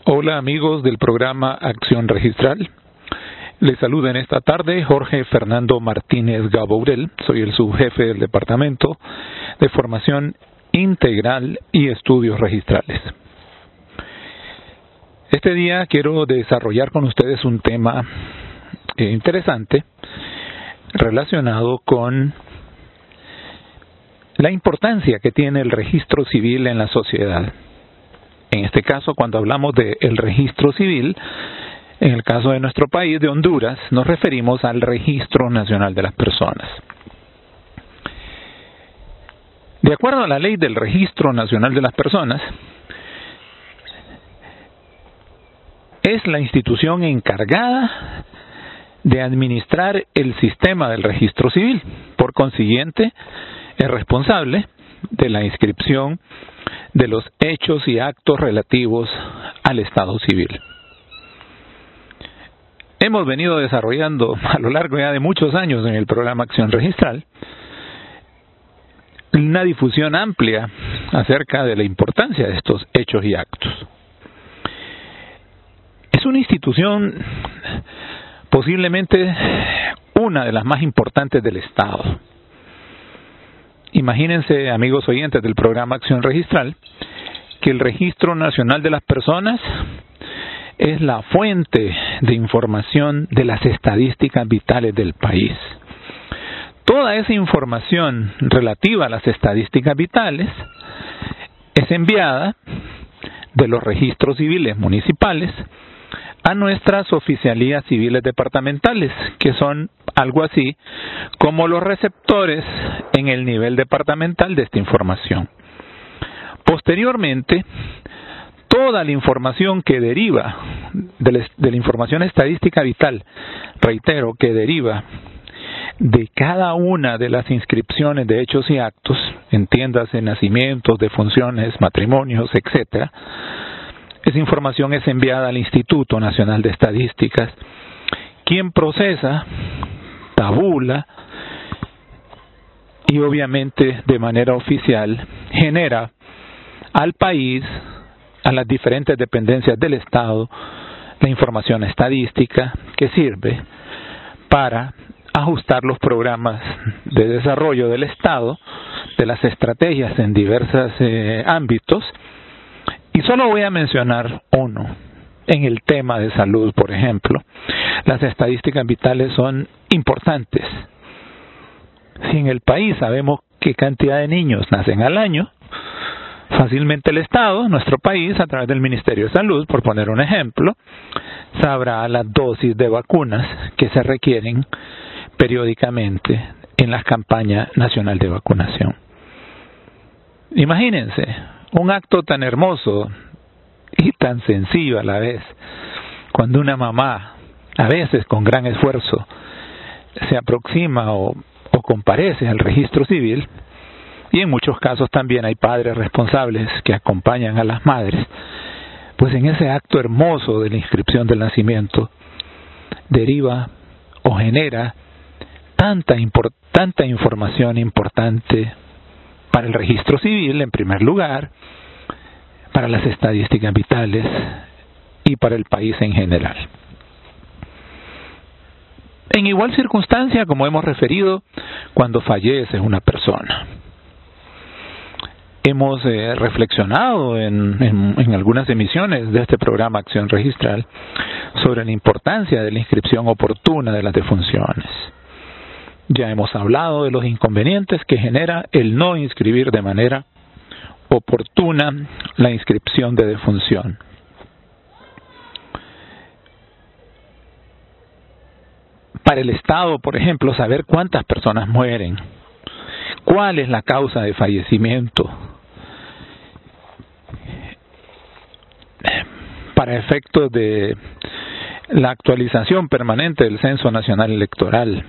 Hola amigos del programa Acción Registral. Les saluda en esta tarde Jorge Fernando Martínez Gabourel. Soy el subjefe del Departamento de Formación Integral y Estudios Registrales. Este día quiero desarrollar con ustedes un tema interesante relacionado con la importancia que tiene el registro civil en la sociedad. En este caso, cuando hablamos del registro civil, en el caso de nuestro país, de Honduras, nos referimos al Registro Nacional de las Personas. De acuerdo a la ley del Registro Nacional de las Personas, es la institución encargada de administrar el sistema del registro civil. Por consiguiente, es responsable de la inscripción de los hechos y actos relativos al Estado civil. Hemos venido desarrollando a lo largo ya de muchos años en el programa Acción Registral una difusión amplia acerca de la importancia de estos hechos y actos. Es una institución posiblemente una de las más importantes del Estado. Imagínense, amigos oyentes del programa Acción Registral, que el Registro Nacional de las Personas es la fuente de información de las estadísticas vitales del país. Toda esa información relativa a las estadísticas vitales es enviada de los registros civiles municipales a nuestras oficialías civiles departamentales, que son algo así como los receptores en el nivel departamental de esta información. Posteriormente, toda la información que deriva de la información estadística vital, reitero, que deriva de cada una de las inscripciones de hechos y actos, entiéndase nacimientos, defunciones, matrimonios, etcétera, esa información es enviada al Instituto Nacional de Estadísticas, quien procesa, tabula y obviamente de manera oficial genera al país, a las diferentes dependencias del Estado, la información estadística que sirve para ajustar los programas de desarrollo del Estado, de las estrategias en diversos ámbitos. Y solo voy a mencionar uno. En el tema de salud, por ejemplo, las estadísticas vitales son importantes. Si en el país sabemos qué cantidad de niños nacen al año, fácilmente el Estado, nuestro país, a través del Ministerio de Salud, por poner un ejemplo, sabrá las dosis de vacunas que se requieren periódicamente en la campaña nacional de vacunación. Imagínense, un acto tan hermoso y tan sencillo a la vez, cuando una mamá, a veces con gran esfuerzo, se aproxima o comparece al registro civil, y en muchos casos también hay padres responsables que acompañan a las madres, pues en ese acto hermoso de la inscripción del nacimiento deriva o genera tanta información importante para el registro civil en primer lugar, para las estadísticas vitales y para el país en general. En igual circunstancia, como hemos referido, cuando fallece una persona. Hemos reflexionado en algunas emisiones de este programa Acción Registral sobre la importancia de la inscripción oportuna de las defunciones. Ya hemos hablado de los inconvenientes que genera el no inscribir de manera oportuna la inscripción de defunción. Para el Estado, por ejemplo, saber cuántas personas mueren, cuál es la causa de fallecimiento, para efectos de la actualización permanente del Censo Nacional Electoral,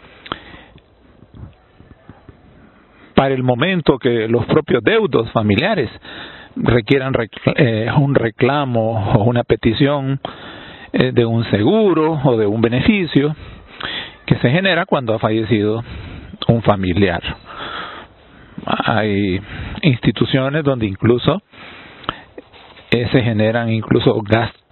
para el momento que los propios deudos familiares requieran un reclamo o una petición de un seguro o de un beneficio que se genera cuando ha fallecido un familiar. Hay instituciones donde incluso se generan incluso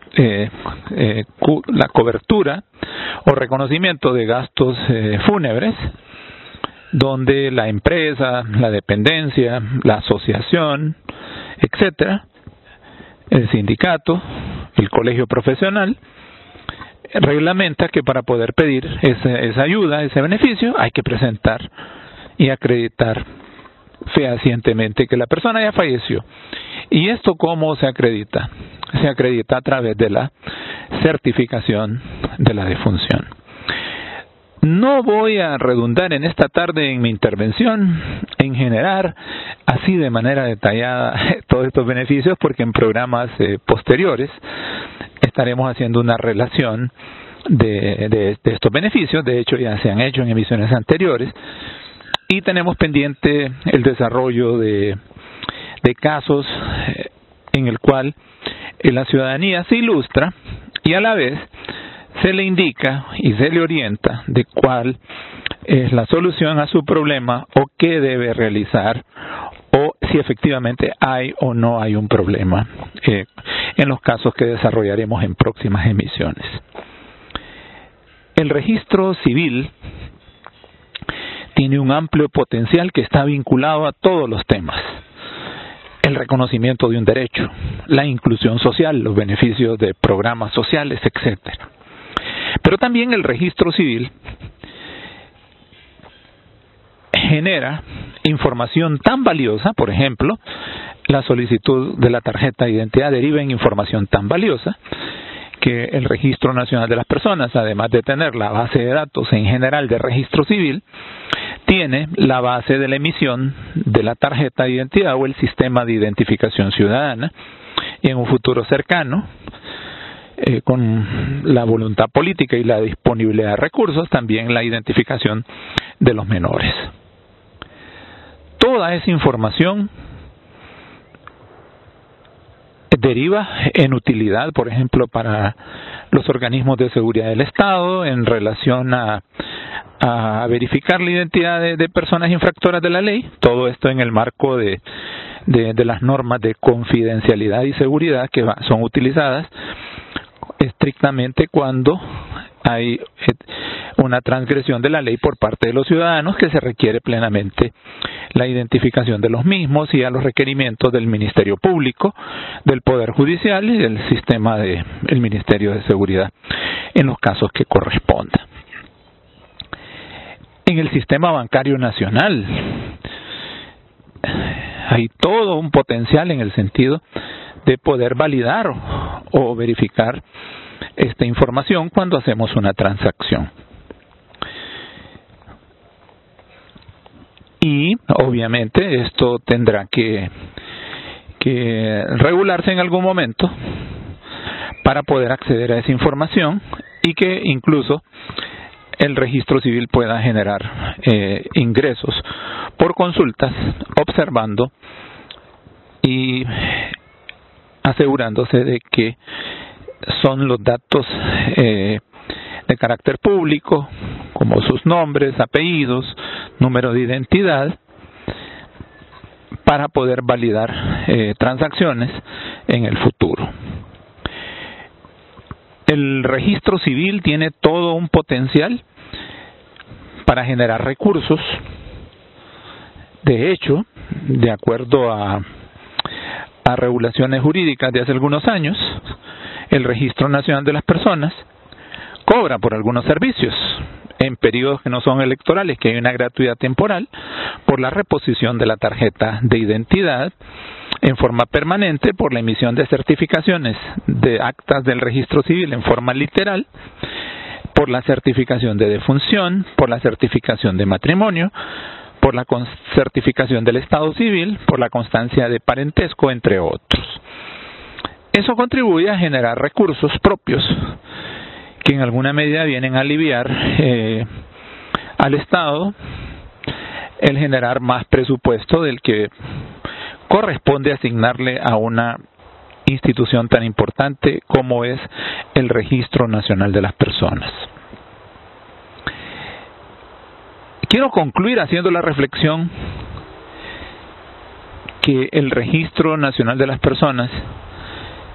la cobertura o reconocimiento de gastos fúnebres, donde la empresa, la dependencia, la asociación, etcétera, el sindicato, el colegio profesional, reglamenta que para poder pedir esa ayuda, ese beneficio, hay que presentar y acreditar fehacientemente que la persona ya falleció. ¿Y esto cómo se acredita? Se acredita a través de la certificación de la defunción. No voy a redundar en esta tarde en mi intervención en generar así de manera detallada todos estos beneficios, porque en programas posteriores estaremos haciendo una relación de estos beneficios. De hecho, ya se han hecho en emisiones anteriores, y tenemos pendiente el desarrollo de casos en el cual la ciudadanía se ilustra y a la vez se le indica y se le orienta de cuál es la solución a su problema o qué debe realizar, o si efectivamente hay o no hay un problema, en los casos que desarrollaremos en próximas emisiones. El registro civil tiene un amplio potencial que está vinculado a todos los temas: el reconocimiento de un derecho, la inclusión social, los beneficios de programas sociales, etcétera. Pero también el registro civil genera información tan valiosa. Por ejemplo, la solicitud de la tarjeta de identidad deriva en información tan valiosa que el Registro Nacional de las Personas, además de tener la base de datos en general de registro civil, tiene la base de la emisión de la tarjeta de identidad o el sistema de identificación ciudadana, y en un futuro cercano, con la voluntad política y la disponibilidad de recursos, también la identificación de los menores. Toda esa información deriva en utilidad, por ejemplo, para los organismos de seguridad del Estado en relación a verificar la identidad de personas infractoras de la ley. Todo esto en el marco de las normas de confidencialidad y seguridad que son utilizadas estrictamente cuando hay una transgresión de la ley por parte de los ciudadanos, que se requiere plenamente la identificación de los mismos y a los requerimientos del Ministerio Público, del Poder Judicial y del sistema del Ministerio de Seguridad en los casos que corresponda. En el sistema bancario nacional hay todo un potencial en el sentido de poder validar o verificar esta información cuando hacemos una transacción. Y obviamente esto tendrá que regularse en algún momento para poder acceder a esa información, y que incluso el registro civil pueda generar ingresos por consultas, observando y asegurándose de que son los datos de carácter público, como sus nombres, apellidos, número de identidad, para poder validar transacciones en el futuro. El registro civil tiene todo un potencial para generar recursos. De hecho, de acuerdo a regulaciones jurídicas de hace algunos años, el Registro Nacional de las Personas cobra por algunos servicios en periodos que no son electorales, que hay una gratuidad temporal por la reposición de la tarjeta de identidad en forma permanente, por la emisión de certificaciones de actas del registro civil en forma literal, por la certificación de defunción, por la certificación de matrimonio, por la certificación del estado civil, por la constancia de parentesco, entre otros. Eso contribuye a generar recursos propios que en alguna medida vienen a aliviar al Estado el generar más presupuesto del que corresponde asignarle a una institución tan importante como es el Registro Nacional de las Personas. Quiero concluir haciendo la reflexión que el Registro Nacional de las Personas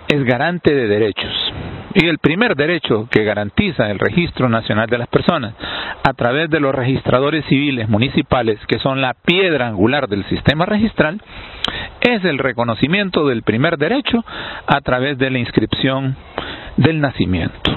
es garante de derechos. Y el primer derecho que garantiza el Registro Nacional de las Personas a través de los registradores civiles municipales, que son la piedra angular del sistema registral, es el reconocimiento del primer derecho a través de la inscripción del nacimiento.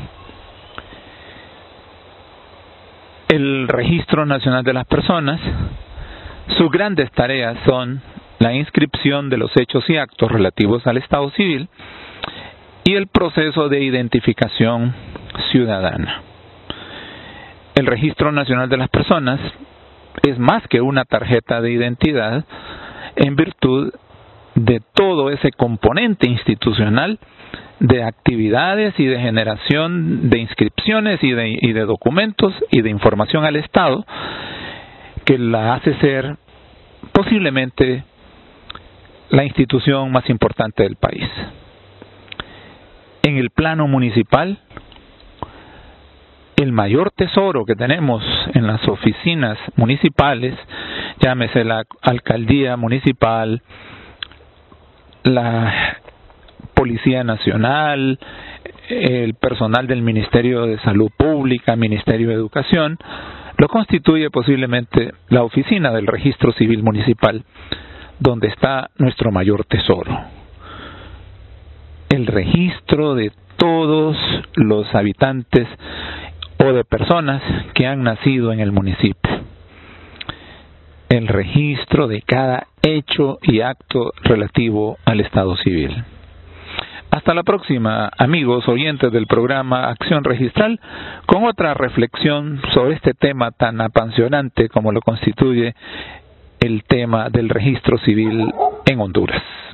El Registro Nacional de las Personas, sus grandes tareas son la inscripción de los hechos y actos relativos al Estado civil y el proceso de identificación ciudadana. El Registro Nacional de las Personas es más que una tarjeta de identidad en virtud de todo ese componente institucional de actividades y de generación de inscripciones y de documentos y de información al Estado que la hace ser posiblemente la institución más importante del país. En el plano municipal, el mayor tesoro que tenemos en las oficinas municipales, llámese la alcaldía municipal, la Policía Nacional, el personal del Ministerio de Salud Pública, Ministerio de Educación, lo constituye posiblemente la oficina del Registro Civil Municipal, donde está nuestro mayor tesoro. El registro de todos los habitantes o de personas que han nacido en el municipio. El registro de cada hecho y acto relativo al Estado civil. Hasta la próxima, amigos oyentes del programa Acción Registral, con otra reflexión sobre este tema tan apasionante como lo constituye el tema del registro civil en Honduras.